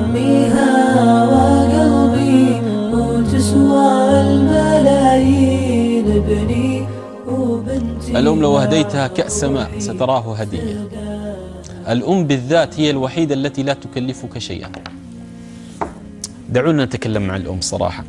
أميها وقلبي وتسوى الملايين ابني وبنتي. الأم لو أهديتها كأس ماء ستراه هدية. الأم بالذات هي الوحيدة التي لا تكلفك شيئا. دعونا نتكلم عن الأم صراحة.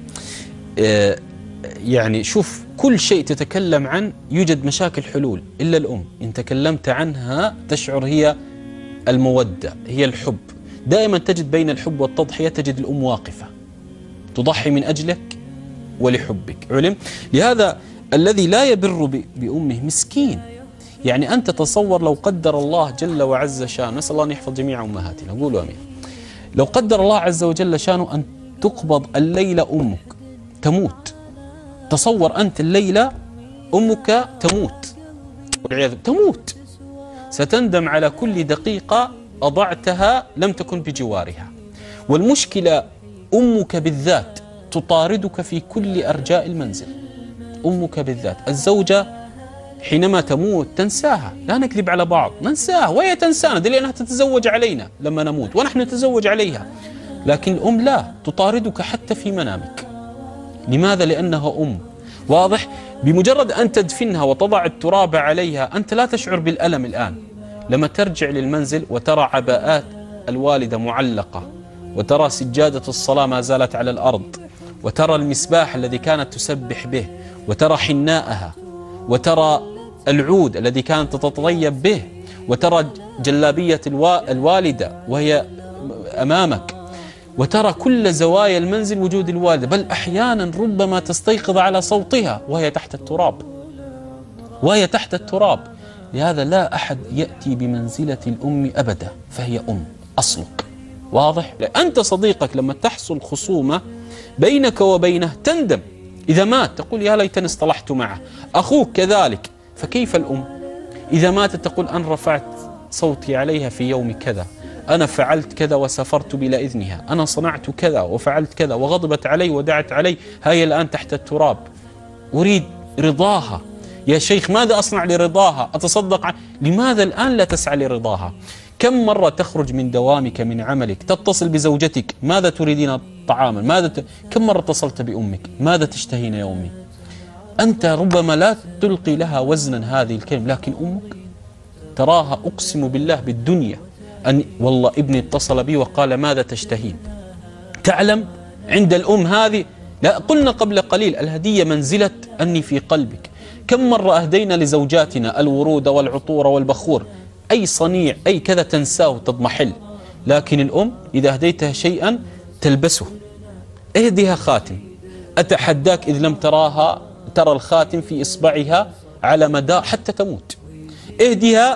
يعني شوف، كل شيء تتكلم عنه يوجد مشاكل حلول إلا الأم. إن تكلمت عنها تشعر هي المودة، هي الحب. دائما تجد بين الحب والتضحية تجد الأم واقفة تضحي من أجلك ولحبك. علم؟ لهذا الذي لا يبر بأمه مسكين. يعني أنت تصور لو قدر الله جل وعز شانه، نسأل الله أن يحفظ جميع أمهاتنا، قولوا أمين. لو قدر الله عز وجل شانه أن تقبض الليلة أمك تموت، تصور أنت الليلة أمك تموت والعياذ تموت، ستندم على كل دقيقة أضعتها لم تكن بجوارها. والمشكلة أمك بالذات تطاردك في كل أرجاء المنزل. أمك بالذات، الزوجة حينما تموت تنساها، لا نكذب على بعض، ننساها وهي تنسانا، دليل أنها تتزوج علينا لما نموت ونحن نتزوج عليها. لكن الأم لا، تطاردك حتى في منامك. لماذا؟ لأنها أم. واضح؟ بمجرد أن تدفنها وتضع التراب عليها أنت لا تشعر بالألم الآن. لما ترجع للمنزل وترى عباءات الوالدة معلقة، وترى سجادة الصلاة ما زالت على الأرض، وترى المسباح الذي كانت تسبح به، وترى حناءها، وترى العود الذي كانت تتطيب به، وترى جلابية الوالدة وهي أمامك، وترى كل زوايا المنزل وجود الوالدة، بل أحيانا ربما تستيقظ على صوتها وهي تحت التراب، وهي تحت التراب. لهذا لا أحد يأتي بمنزلة الأم أبدا، فهي أم أصلك. واضح؟ أنت صديقك لما تحصل خصومة بينك وبينه تندم، إذا مات تقول يا ليتني اصطلحت معه. أخوك كذلك، فكيف الأم؟ إذا ماتت تقول أنا رفعت صوتي عليها في يوم كذا، أنا فعلت كذا وسافرت بلا إذنها، أنا صنعت كذا وفعلت كذا، وغضبت علي ودعت علي، هي الآن تحت التراب، أريد رضاها. يا شيخ ماذا أصنع لرضاها؟ أتصدق لماذا الآن لا تسعى لرضاها؟ كم مرة تخرج من دوامك من عملك تتصل بزوجتك، ماذا تريدين طعاما؟ كم مرة اتصلت بأمك، ماذا تشتهين يا أمي؟ أنت ربما لا تلقي لها وزنا هذه الكلمة، لكن أمك تراها أقسم بالله بالدنيا أن والله ابني اتصل بي وقال ماذا تشتهين. تعلم عند الأم هذه، لا قلنا قبل قليل الهدية منزلة أني في قلبك. كم مرة أهدينا لزوجاتنا الورود والعطور والبخور، أي صنيع أي كذا تنساه وتضمحل. لكن الأم إذا أهديتها شيئا تلبسه. اهدها خاتم، أتحداك إذ لم ترى الخاتم في إصبعها على مدار حتى تموت. اهدها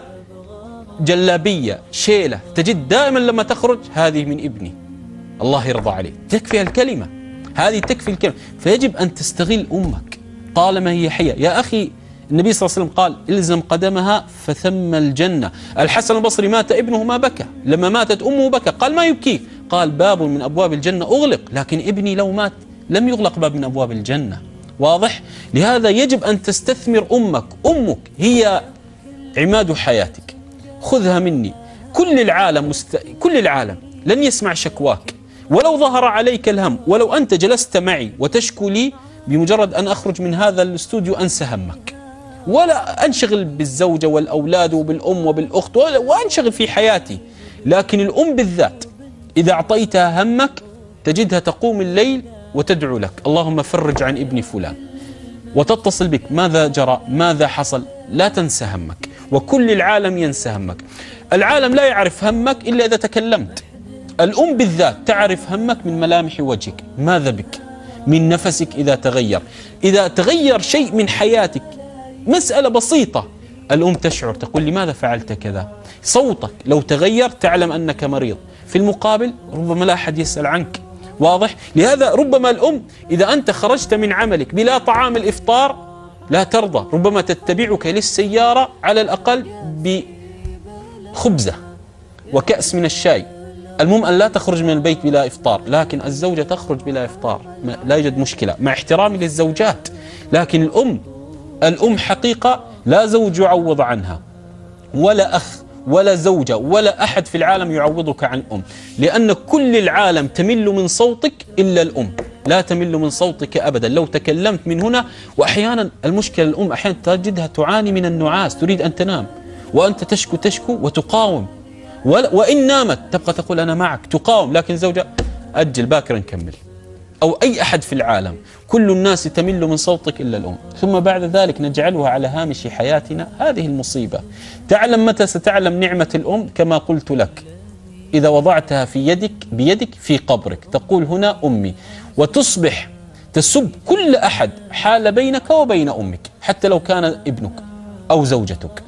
جلابية شيلة، تجد دائما لما تخرج هذه من ابني الله يرضى عليه، تكفي الكلمة هذه، تكفي الكلمة. فيجب أن تستغل أمك طالما هي حية. يا أخي النبي صلى الله عليه وسلم قال إلزم قدمها فثم الجنة. الحسن البصري مات ابنه ما بكى، لما ماتت أمه بكى، قال ما يبكيه؟ قال باب من أبواب الجنة أغلق، لكن ابني لو مات لم يغلق باب من أبواب الجنة. واضح؟ لهذا يجب أن تستثمر أمك. أمك هي عماد حياتك، خذها مني. كل العالم لن يسمع شكواك، ولو ظهر عليك الهم، ولو أنت جلست معي وتشكو لي، بمجرد أن أخرج من هذا الاستوديو أنسى همك، ولا أنشغل بالزوجة والأولاد وبالأم وبالأخت وأنشغل في حياتي. لكن الأم بالذات إذا أعطيتها همك تجدها تقوم الليل وتدعو لك اللهم فرج عن ابن فلان، وتتصل بك ماذا جرى ماذا حصل، لا تنسى همك. وكل العالم ينسى همك. العالم لا يعرف همك إلا إذا تكلمت. الأم بالذات تعرف همك من ملامح وجهك، ماذا بك، من نفسك إذا تغير شيء من حياتك، مسألة بسيطة، الأم تشعر تقول لماذا فعلت كذا. صوتك لو تغير تعلم أنك مريض، في المقابل ربما لا أحد يسأل عنك. واضح؟ لهذا ربما الأم إذا أنت خرجت من عملك بلا طعام الإفطار لا ترضى، ربما تتبعك للسيارة على الأقل بخبزة وكأس من الشاي. المهم أن لا تخرج من البيت بلا إفطار. لكن الزوجة تخرج بلا إفطار لا يوجد مشكلة، مع احترامي للزوجات. لكن الأم حقيقة لا زوج يعوض عنها، ولا أخ ولا زوجة ولا أحد في العالم يعوضك عن أم، لأن كل العالم تمل من صوتك إلا الأم، لا تمل من صوتك أبدا لو تكلمت من هنا. وأحيانا المشكلة الأم أحيانا تجدها تعاني من النعاس، تريد أن تنام وأنت تشكو وتقاوم، وإن نامت تبقى تقول أنا معك، تقاوم، لكن زوجة أجل باكر نكمل، أو أي أحد في العالم، كل الناس تمل من صوتك إلا الأم. ثم بعد ذلك نجعلها على هامش حياتنا، هذه المصيبة. تعلم متى ستعلم نعمة الأم؟ كما قلت لك، إذا وضعتها بيدك في قبرك تقول هنا أمي، وتصبح تسب كل أحد حال بينك وبين أمك حتى لو كان ابنك أو زوجتك،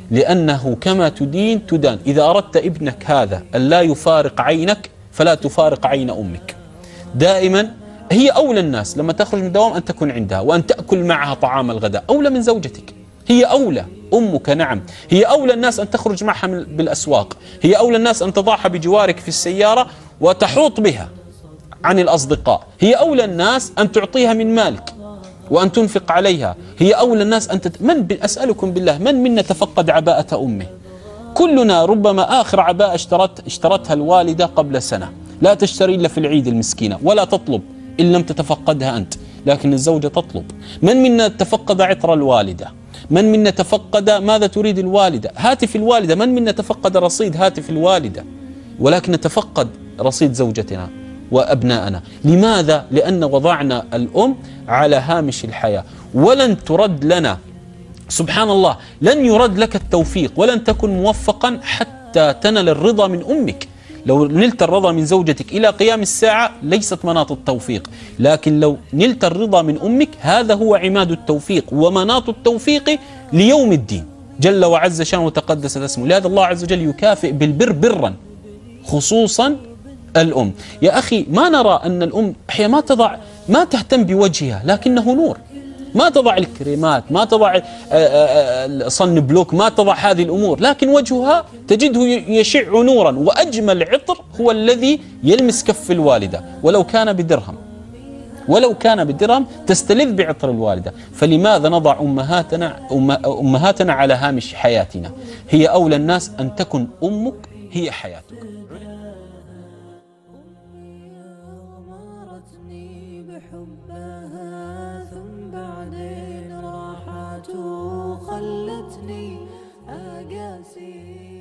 لأنه كما تدين تدان. إذا أردت ابنك هذا أن لا يفارق عينك فلا تفارق عين أمك. دائما هي أولى الناس لما تخرج من الدوام أن تكون عندها وأن تأكل معها طعام الغداء، أولى من زوجتك، هي أولى. أمك نعم هي أولى الناس أن تخرج معها بالأسواق، هي أولى الناس أن تضعها بجوارك في السيارة وتحوط بها عن الأصدقاء، هي أولى الناس أن تعطيها من مالك وأن تنفق عليها، هي أولى الناس أن أسألكم بالله، من منا تفقد عباءة أمه؟ كلنا ربما آخر عباءة اشترتها الوالدة قبل سنة، لا تشتري إلا في العيد المسكينة، ولا تطلب إن لم تتفقدها أنت، لكن الزوجة تطلب. من منا تفقد عطر الوالدة؟ من منا تفقد ماذا تريد الوالدة؟ هاتف الوالدة. من منا تفقد رصيد هاتف الوالدة؟ ولكن نتفقد رصيد زوجتنا وأبناءنا. لماذا؟ لأن وضعنا الأم على هامش الحياة، ولن ترد لنا، سبحان الله، لن يرد لك التوفيق ولن تكن موفقا حتى تنل الرضا من أمك. لو نلت الرضا من زوجتك إلى قيام الساعة ليست مناط التوفيق، لكن لو نلت الرضا من أمك هذا هو عماد التوفيق ومناط التوفيق ليوم الدين جل وعز شانه وتقدست اسمه. لهذا الله عز وجل يكافئ بالبر برا، خصوصا الأم. يا أخي ما نرى أن الأم هي ما تهتم بوجهها لكنه نور، ما تضع الكريمات، ما تضع صن بلوك، ما تضع هذه الأمور، لكن وجهها تجده يشع نورا. وأجمل عطر هو الذي يلمس كف الوالدة ولو كان بدرهم تستلذ بعطر الوالدة. فلماذا نضع أمهاتنا على هامش حياتنا؟ هي أولى الناس أن تكن أمك هي حياتك. خلتني أقاسي